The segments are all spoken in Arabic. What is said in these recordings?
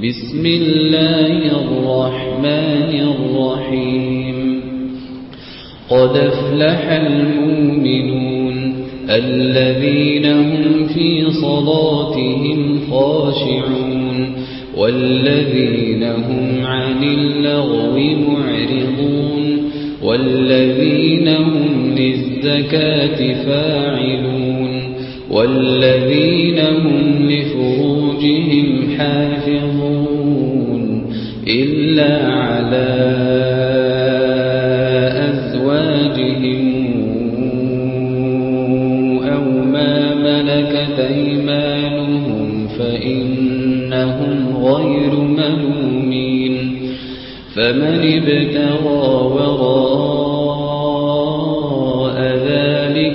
بسم الله الرحمن الرحيم قد أفلح المؤمنون الذين هم في صلاتهم خاشعون والذين هم عن اللغو معرضون والذين هم للزكاة فاعلون والذين هم لفروجهم حافظون إلا على أزواجهم أو ما ملكت أيمانهم فإنهم غير ملومين فمن ابتغى وراء ذلك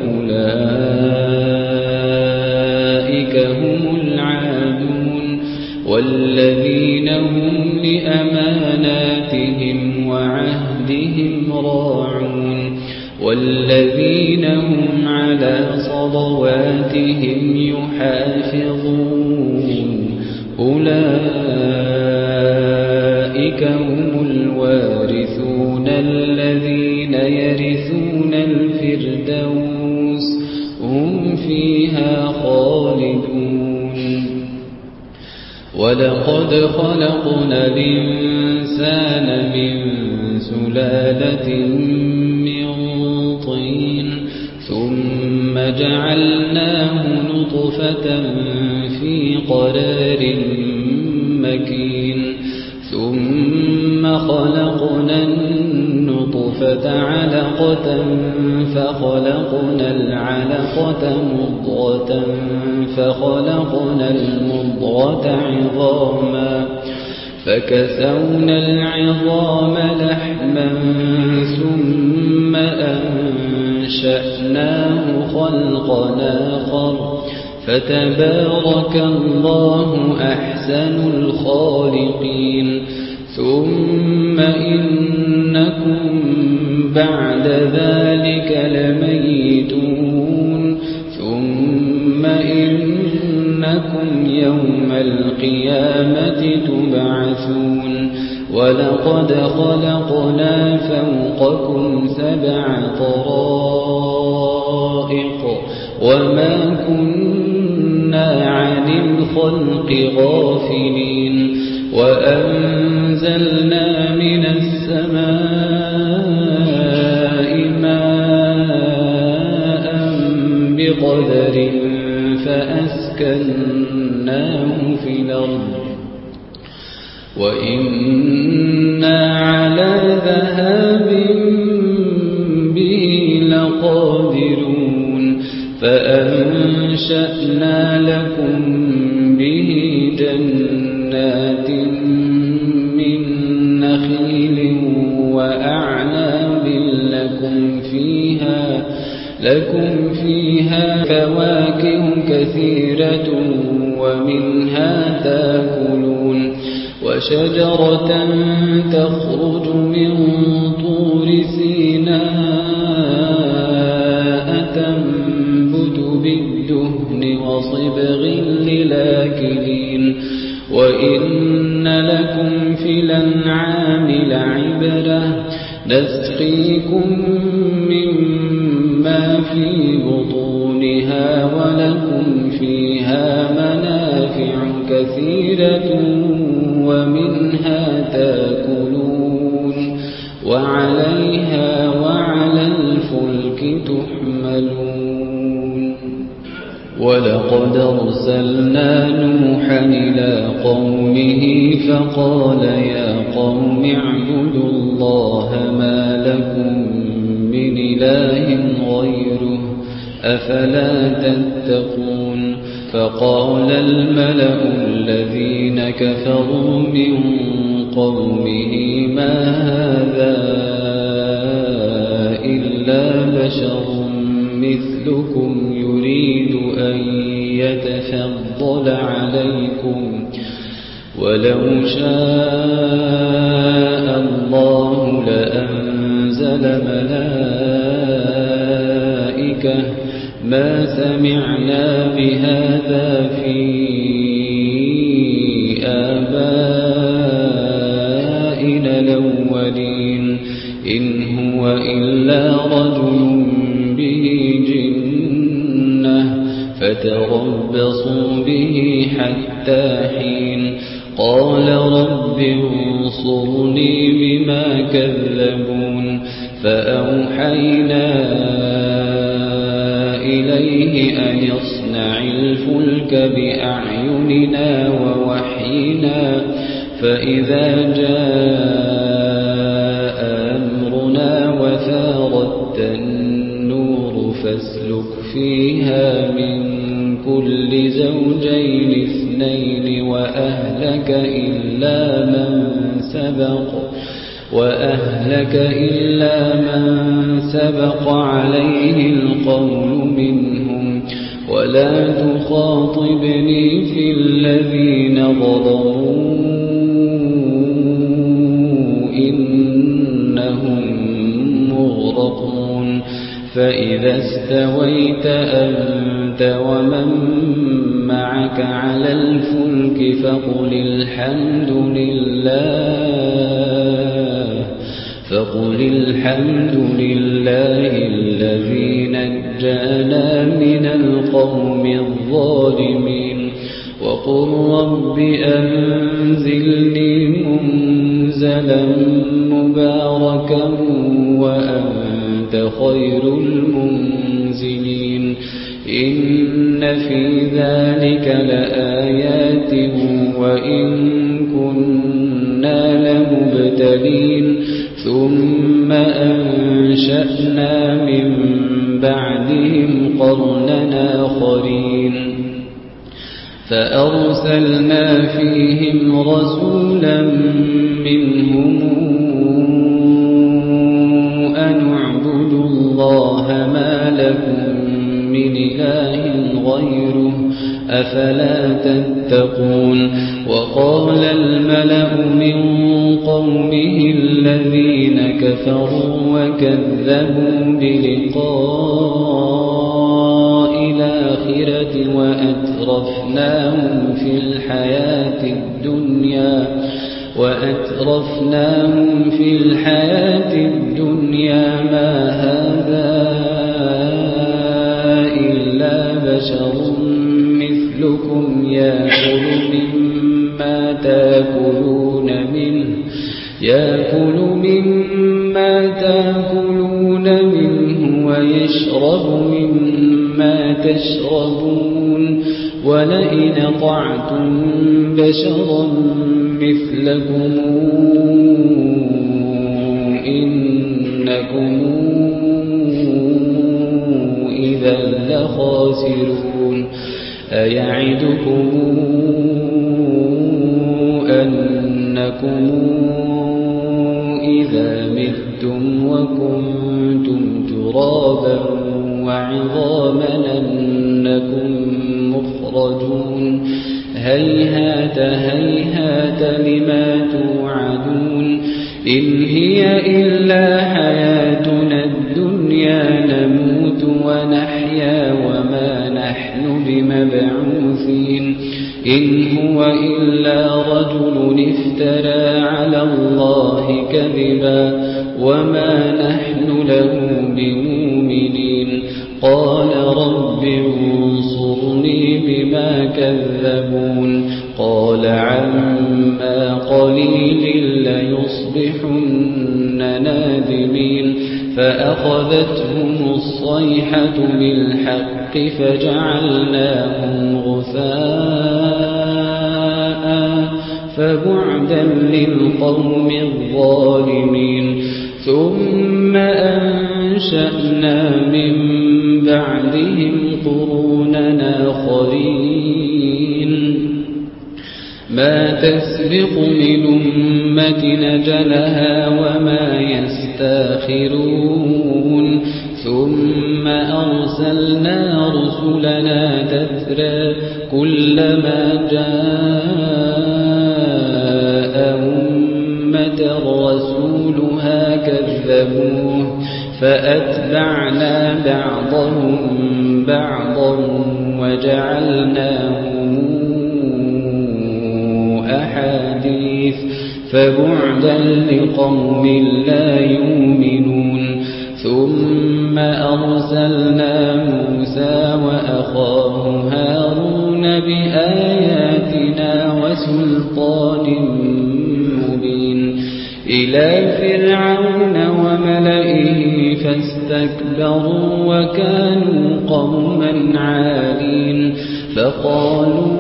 فأولئك هم العادون والذين هم لأماناتهم وعهدهم راعون والذين هم على صلواتهم يحافظون أولئك هم الوارثون الذين يرثون الفردوس هم فيها خالدون ولقد خلقنا الإنسان من سلالة من طين ثم جعلناه نطفة في قرار مكين ثم خلقنا النطفة علقة فخلقنا العلقة مضغة فخلقنا المضغة عظاما فكسونا العظام لحما ثم أنشأناه خلقا آخر فتبارك الله أحسن الخالقين ثم إنكم بعد ذلك لميتون ثم إنكم يوم القيامة تبعثون ولقد خلقنا فوقكم 7 طرائق وما كنا عن الخلق غافلين وأنزلنا من السماء ماء بقدر فأسكناه في الأرض وإنا على ذهاب به لقادرون فأنشأنا لكم به جنات من نخيل وأعناب لكم فيها فواكه كثيرة ومنها تأكلون وشجرة تخرج من طور سيناء تنبت بالدهن وصبغ للآكلين وإن لكم في الأنعام لعبرة نسقيكم مما في بطونها ولكم فيها منافع كثيرة ومنها تأكلون وعليها وعلى الفلك تحملون ولقد أرسلنا نوحا إلى قومه فقال يا قوم اعبدوا الله ما لكم من إله غيره أفلا تتقون فقال الملأ الذين كفروا من قومه ما هذا إلا بشر مثلكم يريد أن يتفضل عليكم ولو شاء الله لأنزل ملائكة ما سمعنا بهذا في آبائنا فتربصوا به حتى حين قال رب انصرني بما كذبون فأوحينا إليه أن يصنع الفلك بأعيننا ووحينا فإذا جاء أمرنا وفارت النور فاسلك فيها من كل زوجين اثنين وأهلك إلا من سبق عليه القول منهم ولا تخاطبني في الذين ظلموا إنهم مغرقون فإذا استويت أنت ومن معك على الفلك فقل الحمد لله الذي نجانا من القوم الظالمين وقل رب أنزلني منزلا مباركا وأنت خير المنزلين إن في ذلك لآيات وإن كنا لمبتلين ثم أنشأنا من بعدهم قرننا آخرين فأرسلنا فيهم رسولا منهم أن اعبدوا الله ما لكم من إله غيره أفلا تتقون وقال الملأ من قومه الذين كفروا وكذبوا بلقاء الآخرة وأترفناهم في الحياة الدنيا ما هذا إلا بشر مثلكم يأكل مما تأكلون منه ويشرب مما تشربون ولئن أطعتم بشرا مثلكم إنكم إذا لخاسرون أيعدكم أنكم إذا متم وكنتم ترابا وعظاما أنكم مخرجون هيهات لما توعدون إن هي إلا حياتنا الدنيا نموت ونحيا وما نحن بمبعوثين إن هو إلا رجل افترى على الله كذبا وما نحن له بمؤمنين قال رب انصرني بما كذبون قال عما قليل ليصبحن نادمين فأخذتهم الصيحة بالحق فجعلناهم غثاء فبعدا للقوم الظالمين ثم أنشأنا من بعدهم قرونا آخرين ما تسبق من أمة أجلها وما يستاخرون ثم أرسلنا رسلنا تترى كلما جاء أمة رسولها كذبوه فأتبعنا بعضهم بعضا وجعلناهم أحاديث فبعدا لقوم لا يؤمنون ثم أرسلنا موسى وأخاه هارون بآياتنا وسلطان مبين إلى فرعون وملئه فاستكبروا وكانوا قوما عالين فقالوا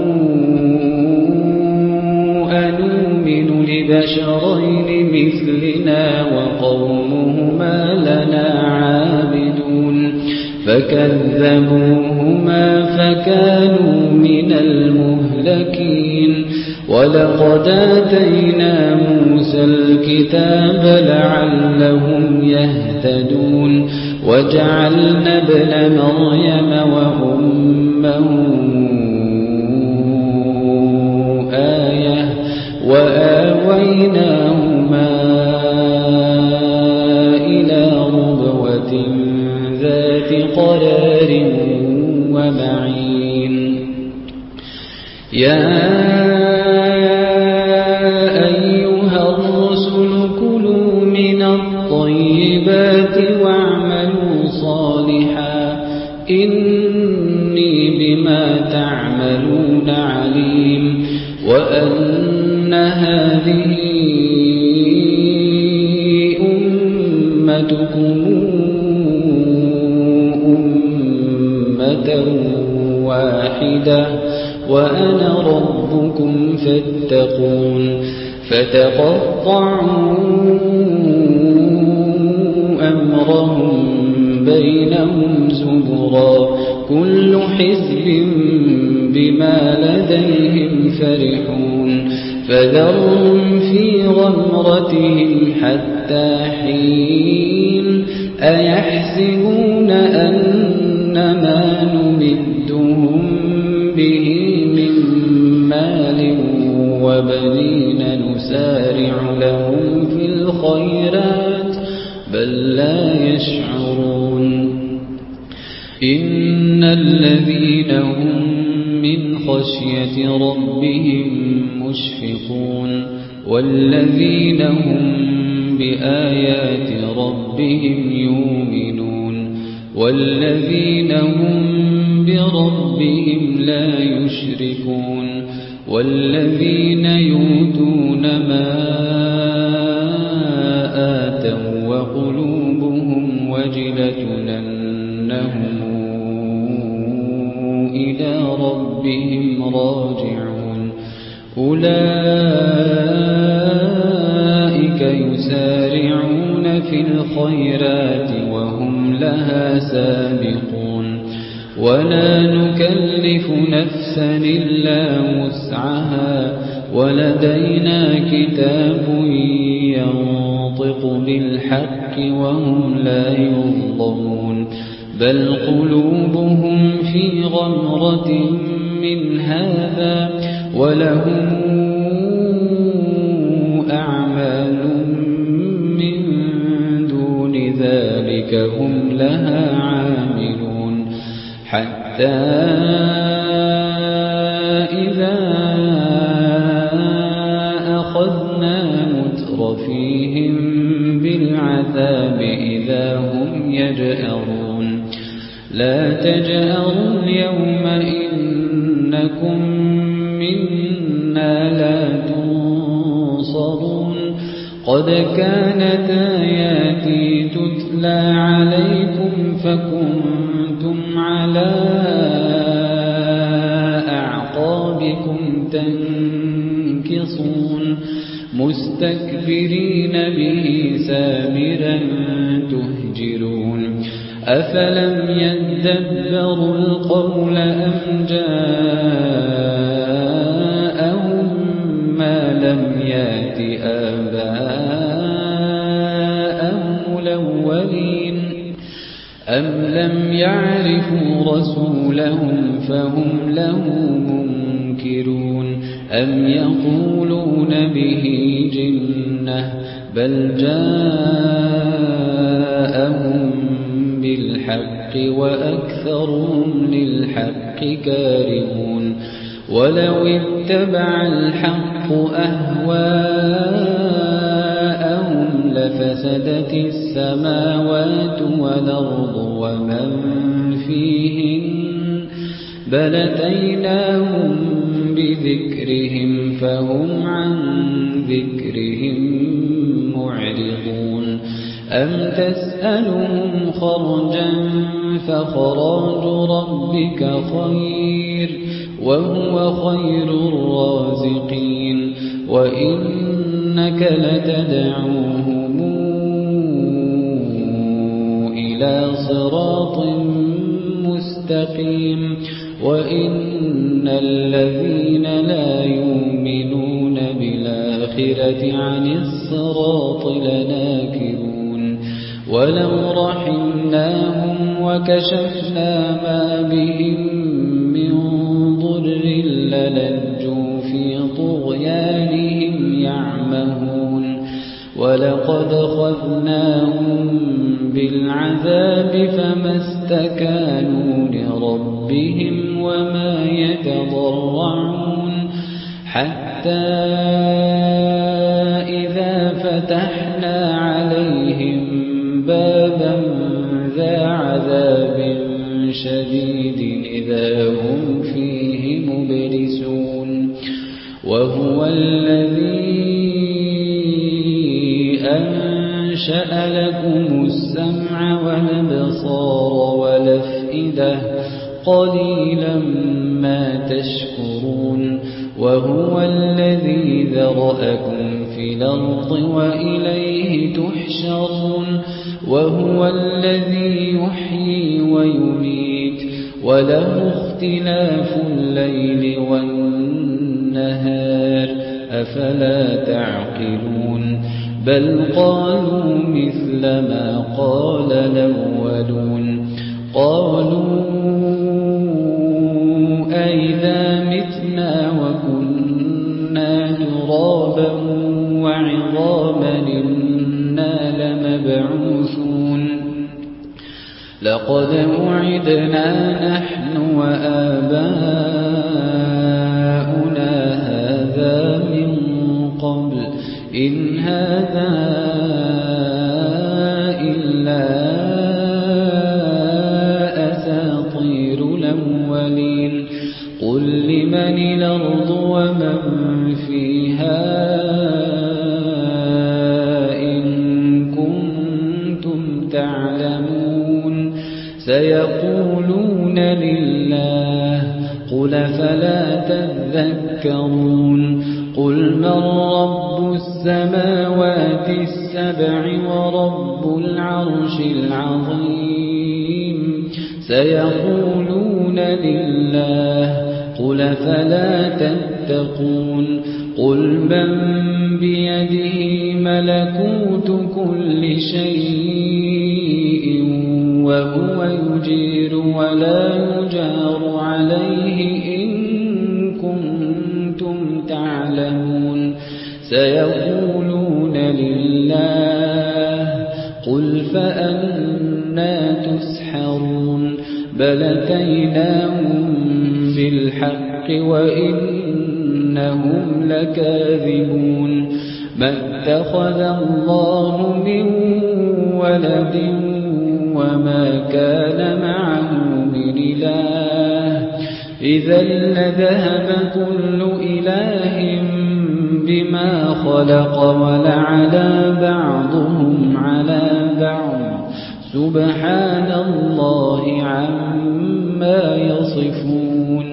أنؤمن لبشرين مثلنا وقومهما لنا عابدون فكذبوهما فكانوا من المهلكين ولقد آتينا موسى الكتاب لعلهم يهتدون وجعلنا ابن مريم وأمه آية وآويناهما إلى ربوة ذات قرار ومعين يا أيها الرسل كلوا من الطيبات واعملوا صالحا إني بما تعملون عليم وأن هذه أمتكم أمة واحدة وأنا ربكم فاتقون فتقطعوا أمرهم بينهم زبرا كل حزب بما لديهم فرحون فذرهم في غمرتهم حتى حين أيحسبون أن ما نمدهم به من مال وبنين نسارع لهم في الخيرات بل لا يشعرون إن الذين هم من خشية ربهم مشفقون والذين هم بآيات ربهم يؤمنون والذين هم بربهم لا يشركون والذين يؤتون ما آتوا وقلوبهم وجلة أنهم إلى ربهم راجعون أولئك يسارعون في الخيرات وهم لها سابقون ولا نكلف نفسا إلا وسعها ولدينا كتاب ينطق بالحق وهم لا يظلمون بل قلوبهم في غمرة من هذا ولهم أعمال من دون ذلك هم لها عاملون حتى إذا أخذنا مترفيهم بالعذاب إذا هم يجأرون لا تجأروا اليوم إنكم منا لا تنصرون قد كانت آياتي تتلى عليكم فكنتم على أعقابكم تنكصون مستكبرين به سامرا تهجرون أفلم يدبروا القول أم جاءهم ما لم يأت آباءهم الأولين أم لم يعرفوا رسولهم فهم له منكرون أم يقولون به جنة بل جاءهم بالحق وأكثرهم للحق كارهون ولو اتبع الحق أهواءهم فسدت السماوات والأرض ومن فيهن بل أتيناهم بذكرهم فهم عن ذكرهم معرضون أم تسألهم خرجا فخراج ربك خير وهو خير الرازقين وإنك لتدعوهم إلى صراط مستقيم وإن الذين لا يؤمنون بالآخرة عن الصراط لناكبون ولو رحمناهم وكشفنا ما بهم من ضر للجوا في طغيانهم يعمهون ولقد أخذناهم بالعذاب فما استكانوا لربهم وما يتضرعون حتى إذا فتحنا عليهم بابا ذا عذاب شديد إذا هم فيه مبلسون وهو الذي أنشأ لكم السمع والأبصار والأفئدة قليلا ما تشكرون وهو الذي ذرأكم في الأرض وإليه تحشرون وهو الذي يحيي ويميت وله اختلاف الليل والنهار أفلا تعقلون بل قالوا مثل ما قال الأولون قالوا أئذا متنا وكنا ترابا وعظاما إنا لمبعوثون لقد وعدنا نحن وآباؤنا هذا من قبل إن هذا إلا أساطير الأولين قل لمن الأرض ومن فيها إن كنتم تعلمون سيقولون لله قل فلا تذكرون قل من رب السماوات السبع ورب العرش العظيم سيقولون لله قل فلا تتقون قل من بيده ملكوت كل شيء وهو يجير ولا يجار عليه إن كنتم تعلمون سيقولون لله قل فأنى تسحرون بل أتيناهم بالحق وإنهم لكاذبون ما اتخذ الله من ولد وما كان معه من إله إذا لذهب كل إله بما خلق ولعلى بعضهم على بعض سبحان الله عما يصفون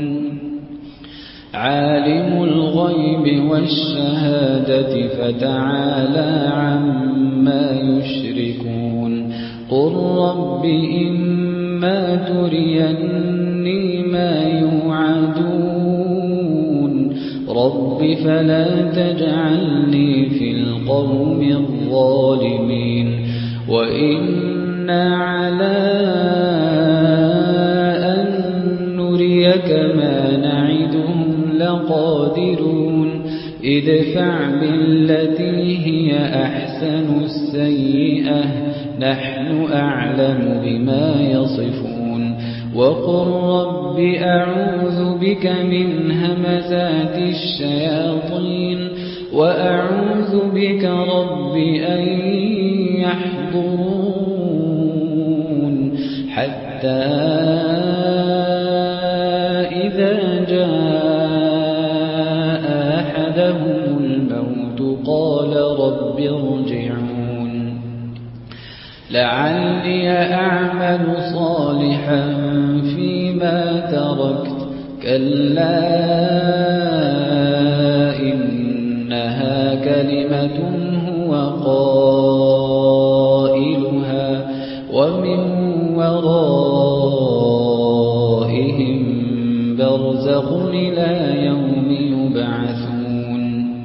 عالم الغيب والشهادة فتعالى عما يشركون قل رب إما تريني ما يوعدون رب فلا تجعلني في القوم الظالمين وإنا على أن نريك ما نعدهم لقادرون ادفع بالتي هي أحسن السيئة نحن أعلم بما يصفون وقل رب أعوذ بك من همزات الشياطين وأعوذ بك رب أن يحضرون حتى إذا جاء أحدهم الموت قال رب ارجعون لعلي أعمل صالحا فيما تركت كلا إنها كلمة هو قائلها ومن ورائهم برزخ إلى يوم يبعثون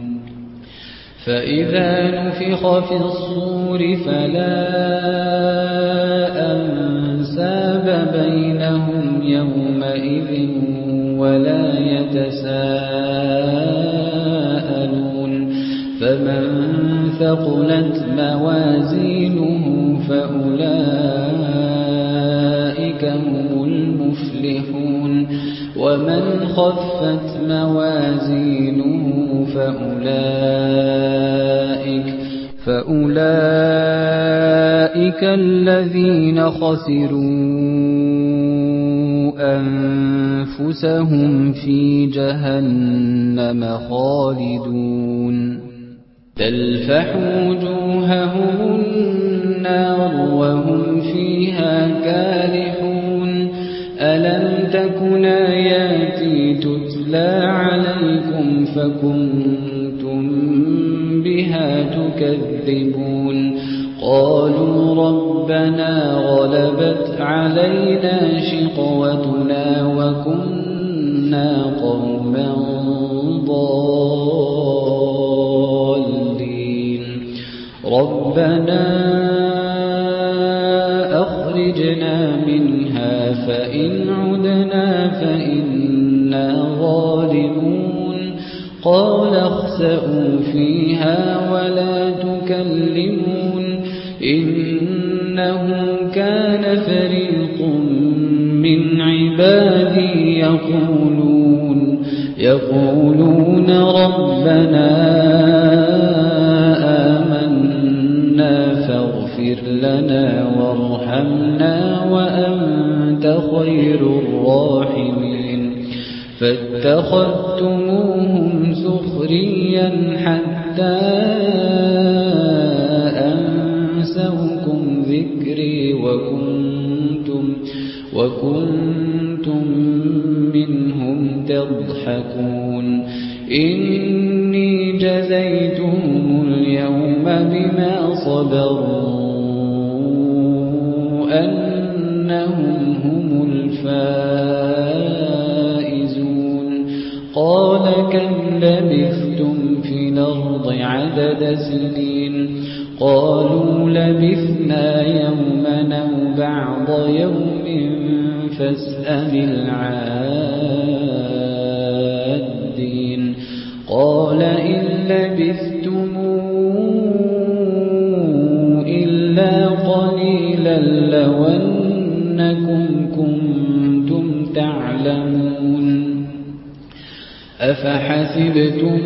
فإذا نفخ في الصور فلا أنساب بينهم يومئذ ولا يتساءلون فمن ثقلت موازينه فأولئك هم المفلحون ومن خفت موازينه فأولئك الذين خسروا أنفسهم في جهنم خالدون تلفح وجوههم النار وهم فيها كالحون ألم تكن آياتي تتلى عليكم فكنتم بها تكذبون قالوا ربنا غلبت علينا شقوتنا وكنا قوما ضالين ربنا أخرجنا منها فإن عدنا فإنا ظالمون قال اخسئوا فيها ولا تكلمون إنه كان فريق من عبادي يقولون ربنا آمنا فاغفر لنا وارحمنا وأنت خير الراحمين فاتخذتموهم سخريا حتى أنسوكم ذكري وكنتم منهم تضحكون إني جزيتهم اليوم بما صبروا أنهم هم الفائزون قال كم لبثتم في الأرض عدد سنين قالوا لبثنا يوما أو بعض يوم فاسأل العادين قال إن لبثتم إلا قليلا لو أنكم كنتم تعلمون أفحسبتم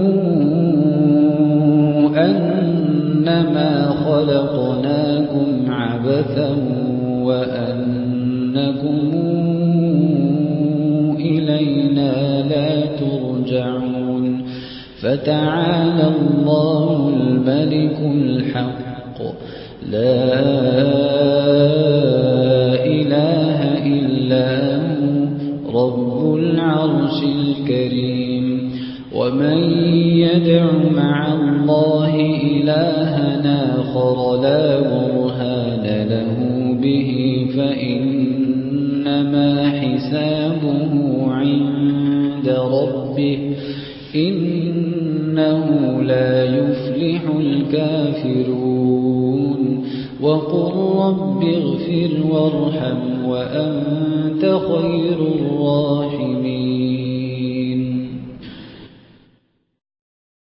أنما خلقناكم عبثا وأنكم إلينا لا ترجعون فتعالى الله الملك الحق لا إله إلا هو رب العرش الكريم ومن يدع مع الله إلهنا آخر لا برهان له به فإنما حسابه عند ربه إنه لا يفلح الكافرون وقل رب اغفر وارحم وأنت خير الراحمين